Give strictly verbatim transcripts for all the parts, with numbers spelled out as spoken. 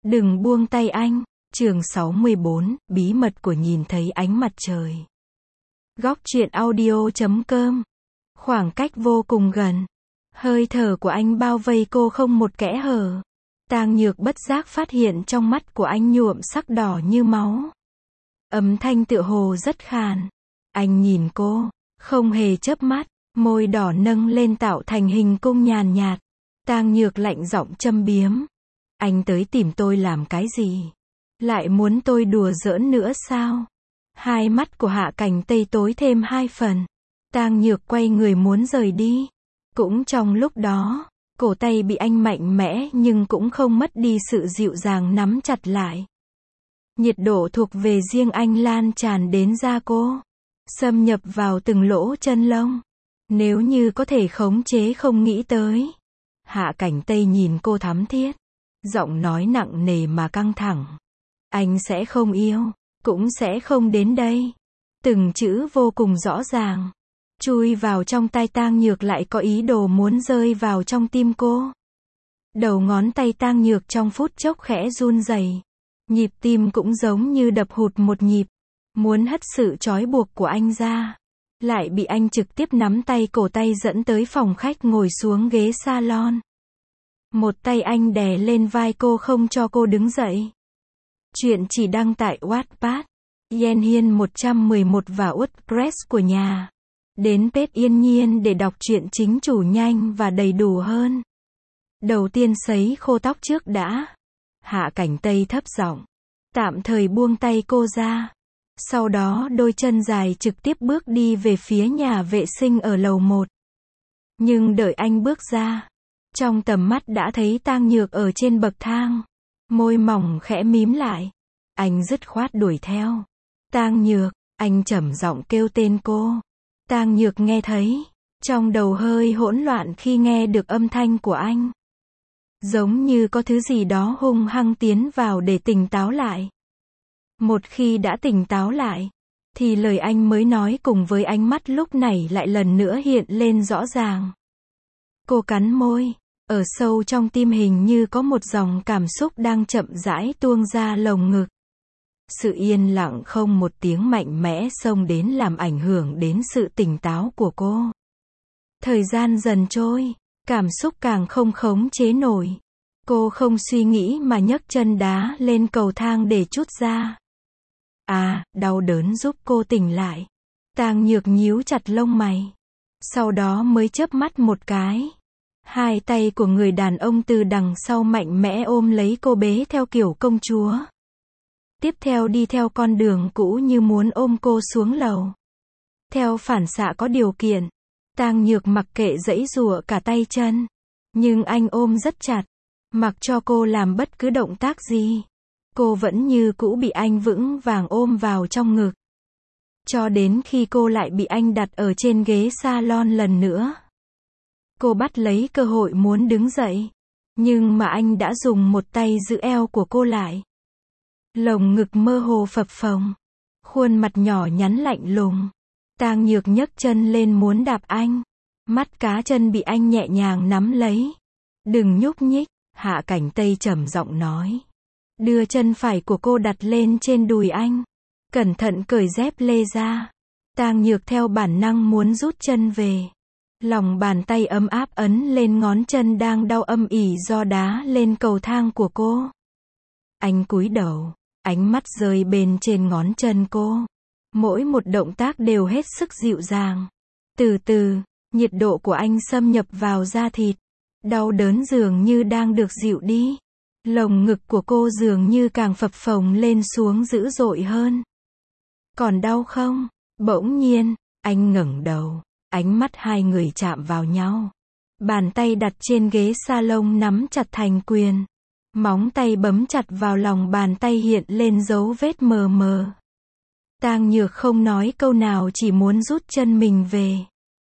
Đừng buông tay anh. Chương sáu mươi bốn, bí mật của nhìn thấy ánh mặt trời. Góc truyện audio chấm com. Khoảng cách vô cùng gần. Hơi thở của anh bao vây cô không một kẽ hở. Tang Nhược bất giác phát hiện trong mắt của anh nhuộm sắc đỏ như máu. Âm thanh tựa hồ rất khàn. Anh nhìn cô, không hề chớp mắt, môi đỏ nâng lên tạo thành hình cung nhàn nhạt. Tang Nhược lạnh giọng châm biếm. Anh tới tìm tôi làm cái gì? Lại muốn tôi đùa giỡn nữa sao? Hai mắt của Hạ Cảnh Tây tối thêm hai phần. Tang Nhược quay người muốn rời đi. Cũng trong lúc đó, cổ tay bị anh mạnh mẽ nhưng cũng không mất đi sự dịu dàng nắm chặt lại. Nhiệt độ thuộc về riêng anh lan tràn đến da cô, xâm nhập vào từng lỗ chân lông. Nếu như có thể khống chế không nghĩ tới. Hạ Cảnh Tây nhìn cô thắm thiết, giọng nói nặng nề mà căng thẳng. Anh sẽ không yêu, cũng sẽ không đến đây. Từng chữ vô cùng rõ ràng. Chui vào trong tai Tang Nhược lại có ý đồ muốn rơi vào trong tim cô. Đầu ngón tay Tang Nhược trong phút chốc khẽ run rẩy. Nhịp tim cũng giống như đập hụt một nhịp. Muốn hất sự trói buộc của anh ra. Lại bị anh trực tiếp nắm tay cổ tay dẫn tới phòng khách ngồi xuống ghế salon. Một tay anh đè lên vai cô không cho cô đứng dậy. Chuyện chỉ đăng tại Wattpad, Yen Hiên một trăm mười một và WordPress của nhà. Đến page Yên Nhiên để đọc truyện chính chủ nhanh và đầy đủ hơn. Đầu tiên sấy khô tóc trước đã. Hạ Cảnh Tây thấp giọng, tạm thời buông tay cô ra. Sau đó đôi chân dài trực tiếp bước đi về phía nhà vệ sinh ở lầu một. Nhưng đợi anh bước ra, trong tầm mắt đã thấy Tang Nhược ở trên bậc thang. Môi mỏng khẽ mím lại. Anh dứt khoát đuổi theo. Tang Nhược, anh trầm giọng kêu tên cô. Tang Nhược nghe thấy, trong đầu hơi hỗn loạn khi nghe được âm thanh của anh. Giống như có thứ gì đó hung hăng tiến vào để tỉnh táo lại. Một khi đã tỉnh táo lại, thì lời anh mới nói cùng với ánh mắt lúc này lại lần nữa hiện lên rõ ràng. Cô cắn môi, ở sâu trong tim hình như có một dòng cảm xúc đang chậm rãi tuôn ra lồng ngực. Sự yên lặng không một tiếng mạnh mẽ xông đến làm ảnh hưởng đến sự tỉnh táo của cô. Thời gian dần trôi, cảm xúc càng không khống chế nổi. Cô không suy nghĩ mà nhấc chân đá lên cầu thang để trút ra. À, đau đớn giúp cô tỉnh lại. Tang Nhược nhíu chặt lông mày. Sau đó mới chớp mắt một cái. Hai tay của người đàn ông từ đằng sau mạnh mẽ ôm lấy cô bế theo kiểu công chúa. Tiếp theo đi theo con đường cũ như muốn ôm cô xuống lầu. Theo phản xạ có điều kiện, Tang Nhược mặc kệ giãy giụa cả tay chân. Nhưng anh ôm rất chặt, mặc cho cô làm bất cứ động tác gì. Cô vẫn như cũ bị anh vững vàng ôm vào trong ngực. Cho đến khi cô lại bị anh đặt ở trên ghế salon lần nữa. Cô bắt lấy cơ hội muốn đứng dậy. Nhưng mà anh đã dùng một tay giữ eo của cô lại. Lồng ngực mơ hồ phập phồng. Khuôn mặt nhỏ nhắn lạnh lùng. Tang Nhược nhấc chân lên muốn đạp anh. Mắt cá chân bị anh nhẹ nhàng nắm lấy. Đừng nhúc nhích, Hạ Cảnh Tây trầm giọng nói. Đưa chân phải của cô đặt lên trên đùi anh. Cẩn thận cởi dép lê ra. Tang Nhược theo bản năng muốn rút chân về. Lòng bàn tay ấm áp ấn lên ngón chân đang đau âm ỉ do đá lên cầu thang của cô. Anh cúi đầu, ánh mắt rơi bên trên ngón chân cô. Mỗi một động tác đều hết sức dịu dàng. Từ từ, nhiệt độ của anh xâm nhập vào da thịt. Đau đớn dường như đang được dịu đi. Lồng ngực của cô dường như càng phập phồng lên xuống dữ dội hơn. Còn đau không? Bỗng nhiên, anh ngẩng đầu. Ánh mắt hai người chạm vào nhau. Bàn tay đặt trên ghế salon nắm chặt thành quyền. Móng tay bấm chặt vào lòng bàn tay hiện lên dấu vết mờ mờ. Tang Nhược không nói câu nào chỉ muốn rút chân mình về.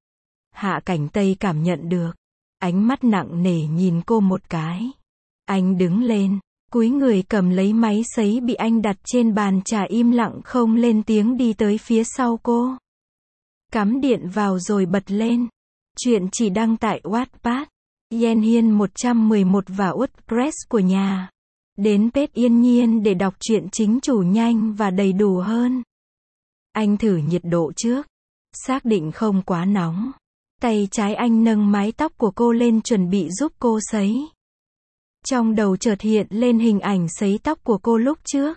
Hạ Cảnh Tây cảm nhận được. Ánh mắt nặng nề nhìn cô một cái. Anh đứng lên, cúi người cầm lấy máy sấy bị anh đặt trên bàn trà im lặng không lên tiếng đi tới phía sau cô. Cắm điện vào rồi bật lên. Chuyện chỉ đăng tại Wattpad, Yen Hiên một trăm mười một và WordPress của nhà. Đến page Yên Nhiên để đọc truyện chính chủ nhanh và đầy đủ hơn. Anh thử nhiệt độ trước. Xác định không quá nóng. Tay trái anh nâng mái tóc của cô lên chuẩn bị giúp cô sấy. Trong đầu chợt hiện lên hình ảnh sấy tóc của cô lúc trước.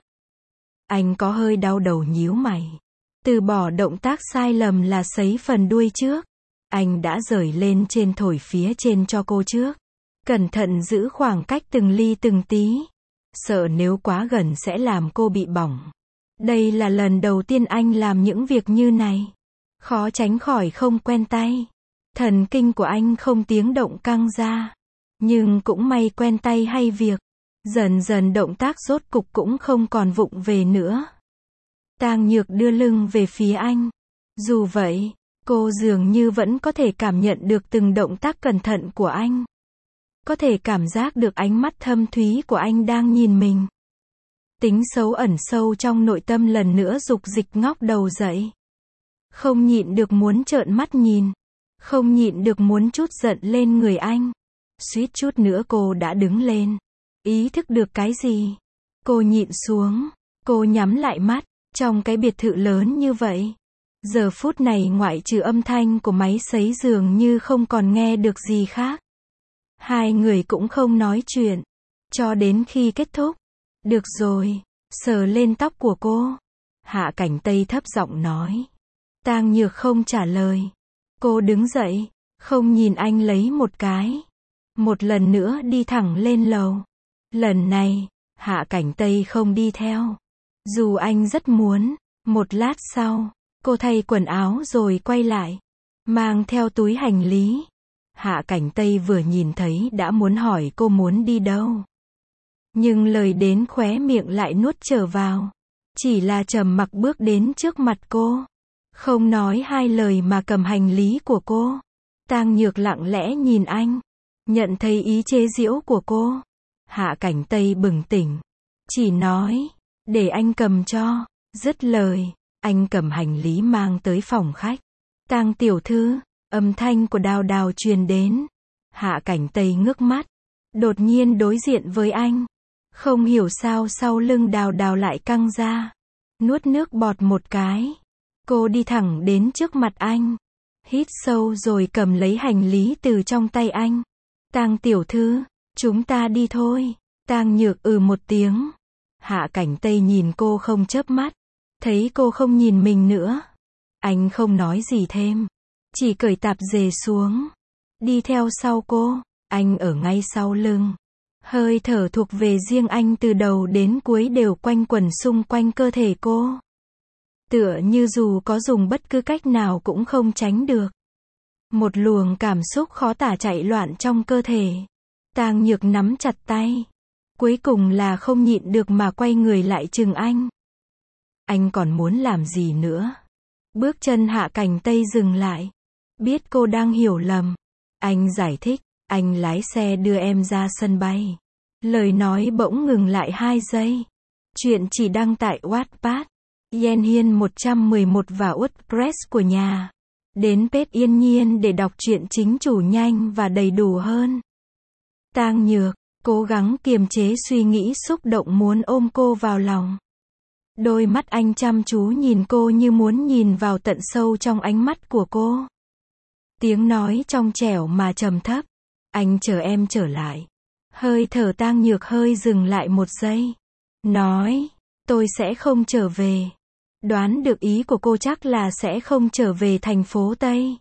Anh có hơi đau đầu nhíu mày. Từ bỏ động tác sai lầm là sấy phần đuôi trước. Anh đã rời lên trên thổi phía trên cho cô trước. Cẩn thận giữ khoảng cách từng ly từng tí. Sợ nếu quá gần sẽ làm cô bị bỏng. Đây là lần đầu tiên anh làm những việc như này. Khó tránh khỏi không quen tay. Thần kinh của anh không tiếng động căng ra. Nhưng cũng may quen tay hay việc. Dần dần động tác rốt cục cũng không còn vụng về nữa. Tang Nhược đưa lưng về phía anh. Dù vậy, cô dường như vẫn có thể cảm nhận được từng động tác cẩn thận của anh. Có thể cảm giác được ánh mắt thâm thúy của anh đang nhìn mình. Tính xấu ẩn sâu trong nội tâm lần nữa dục dịch ngóc đầu dậy. Không nhịn được muốn trợn mắt nhìn. Không nhịn được muốn trút giận lên người anh. Suýt chút nữa cô đã đứng lên. Ý thức được cái gì? Cô nhịn xuống. Cô nhắm lại mắt. Trong cái biệt thự lớn như vậy. Giờ phút này ngoại trừ âm thanh của máy sấy dường như không còn nghe được gì khác. Hai người cũng không nói chuyện. Cho đến khi kết thúc. Được rồi. Sờ lên tóc của cô. Hạ Cảnh Tây thấp giọng nói. Tang Nhược không trả lời. Cô đứng dậy. Không nhìn anh lấy một cái. Một lần nữa đi thẳng lên lầu. Lần này, Hạ Cảnh Tây không đi theo. Dù anh rất muốn. Một lát sau, cô thay quần áo rồi quay lại. Mang theo túi hành lý. Hạ Cảnh Tây vừa nhìn thấy đã muốn hỏi cô muốn đi đâu. Nhưng lời đến khóe miệng lại nuốt trở vào. Chỉ là trầm mặc bước đến trước mặt cô. Không nói hai lời mà cầm hành lý của cô. Tang Nhược lặng lẽ nhìn anh. Nhận thấy ý chế giễu của cô. Hạ Cảnh Tây bừng tỉnh. Chỉ nói. Để anh cầm cho. Dứt lời. Anh cầm hành lý mang tới phòng khách. Tang tiểu thư. Âm thanh của Đào Đào truyền đến. Hạ Cảnh Tây ngước mắt. Đột nhiên đối diện với anh. Không hiểu sao sau lưng Đào Đào lại căng ra. Nuốt nước bọt một cái. Cô đi thẳng đến trước mặt anh. Hít sâu rồi cầm lấy hành lý từ trong tay anh. Tang tiểu thư, chúng ta đi thôi. Tang Nhược ừ một tiếng. Hạ Cảnh Tây nhìn cô không chớp mắt. Thấy cô không nhìn mình nữa. Anh không nói gì thêm. Chỉ cởi tạp dề xuống. Đi theo sau cô. Anh ở ngay sau lưng. Hơi thở thuộc về riêng anh từ đầu đến cuối đều quanh quẩn xung quanh cơ thể cô. Tựa như dù có dùng bất cứ cách nào cũng không tránh được. Một luồng cảm xúc khó tả chạy loạn trong cơ thể. Tang Nhược nắm chặt tay. Cuối cùng là không nhịn được mà quay người lại chừng anh. Anh còn muốn làm gì nữa? Bước chân Hạ Cảnh Tây dừng lại. Biết cô đang hiểu lầm. Anh giải thích. Anh lái xe đưa em ra sân bay. Lời nói bỗng ngừng lại hai giây. Chuyện chỉ đăng tại Wattpad. Yen Hiên một trăm mười một và WordPress của nhà. Đến page Yên Nhiên để đọc truyện chính chủ nhanh và đầy đủ hơn. Tang Nhược, cố gắng kiềm chế suy nghĩ xúc động muốn ôm cô vào lòng. Đôi mắt anh chăm chú nhìn cô như muốn nhìn vào tận sâu trong ánh mắt của cô. Tiếng nói trong trẻo mà trầm thấp. Anh chờ em trở lại. Hơi thở Tang Nhược hơi dừng lại một giây. Nói, tôi sẽ không trở về. Đoán được ý của cô chắc là sẽ không trở về thành phố Tây.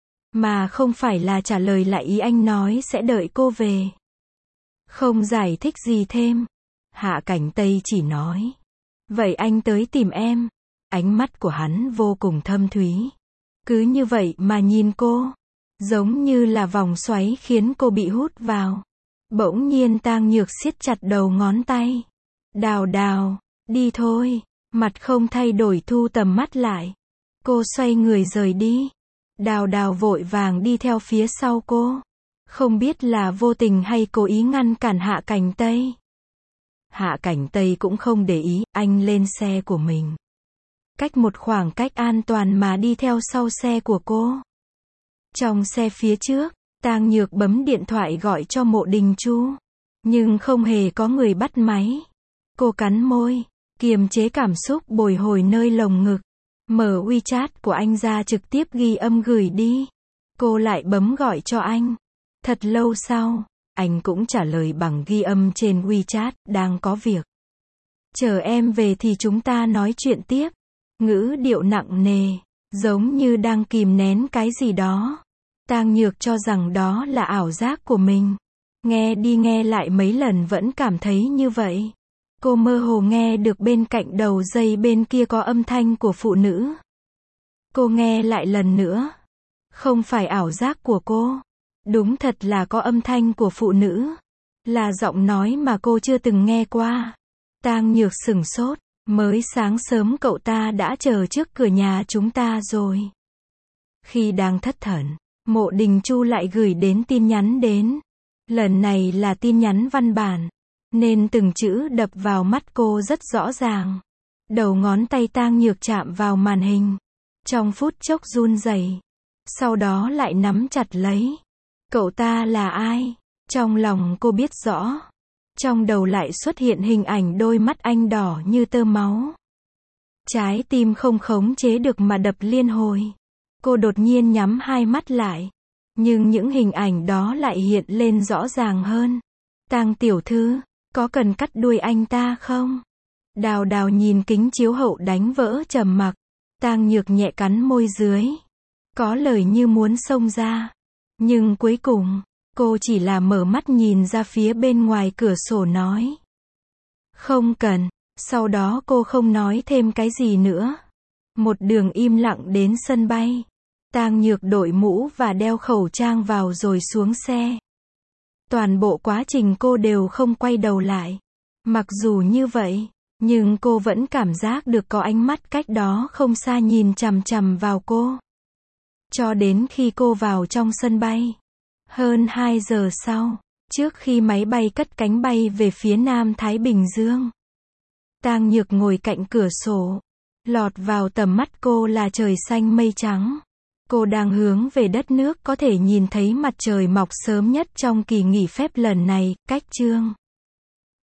Mà không phải là trả lời lại ý anh nói sẽ đợi cô về. Không giải thích gì thêm. Hạ Cảnh Tây chỉ nói. Vậy anh tới tìm em. Ánh mắt của hắn vô cùng thâm thúy. Cứ như vậy mà nhìn cô. Giống như là vòng xoáy khiến cô bị hút vào. Bỗng nhiên Tang Nhược siết chặt đầu ngón tay. Đào Đào, đi thôi. Mặt không thay đổi thu tầm mắt lại. Cô xoay người rời đi. Đào Đào vội vàng đi theo phía sau cô. Không biết là vô tình hay cố ý ngăn cản Hạ Cảnh Tây. Hạ Cảnh Tây cũng không để ý, anh lên xe của mình. Cách một khoảng cách an toàn mà đi theo sau xe của cô. Trong xe phía trước, Tang Nhược bấm điện thoại gọi cho Mộ Đình Chu. Nhưng không hề có người bắt máy. Cô cắn môi, kiềm chế cảm xúc bồi hồi nơi lồng ngực. Mở WeChat của anh ra trực tiếp ghi âm gửi đi. Cô lại bấm gọi cho anh. Thật lâu sau, anh cũng trả lời bằng ghi âm trên WeChat, đang có việc. Chờ em về thì chúng ta nói chuyện tiếp. Ngữ điệu nặng nề, giống như đang kìm nén cái gì đó. Tang Nhược cho rằng đó là ảo giác của mình. Nghe đi nghe lại mấy lần vẫn cảm thấy như vậy. Cô mơ hồ nghe được bên cạnh đầu dây bên kia có âm thanh của phụ nữ. Cô nghe lại lần nữa. Không phải ảo giác của cô. Đúng thật là có âm thanh của phụ nữ. Là giọng nói mà cô chưa từng nghe qua. Tang Nhược sửng sốt. Mới sáng sớm cậu ta đã chờ trước cửa nhà chúng ta rồi. Khi đang thất thần, Mộ Đình Chu lại gửi đến tin nhắn đến. Lần này là tin nhắn văn bản, nên từng chữ đập vào mắt cô rất rõ ràng. Đầu ngón tay Tang Nhược chạm vào màn hình. Trong phút chốc run rẩy, sau đó lại nắm chặt lấy. Cậu ta là ai? Trong lòng cô biết rõ. Trong đầu lại xuất hiện hình ảnh đôi mắt anh đỏ như tơ máu. Trái tim không khống chế được mà đập liên hồi. Cô đột nhiên nhắm hai mắt lại. Nhưng những hình ảnh đó lại hiện lên rõ ràng hơn. Tang tiểu thư, có cần cắt đuôi anh ta không? Đào Đào nhìn kính chiếu hậu đánh vỡ trầm mặc. Tang Nhược nhẹ cắn môi dưới. Có lời như muốn xông ra. Nhưng cuối cùng, cô chỉ là mở mắt nhìn ra phía bên ngoài cửa sổ nói. Không cần. Sau đó cô không nói thêm cái gì nữa. Một đường im lặng đến sân bay. Tang Nhược đội mũ và đeo khẩu trang vào rồi xuống xe. Toàn bộ quá trình cô đều không quay đầu lại. Mặc dù như vậy, nhưng cô vẫn cảm giác được có ánh mắt cách đó không xa nhìn chằm chằm vào cô. Cho đến khi cô vào trong sân bay. Hơn hai giờ sau, trước khi máy bay cất cánh bay về phía Nam Thái Bình Dương. Tang Nhược ngồi cạnh cửa sổ. Lọt vào tầm mắt cô là trời xanh mây trắng. Cô đang hướng về đất nước có thể nhìn thấy mặt trời mọc sớm nhất trong kỳ nghỉ phép lần này, cách chương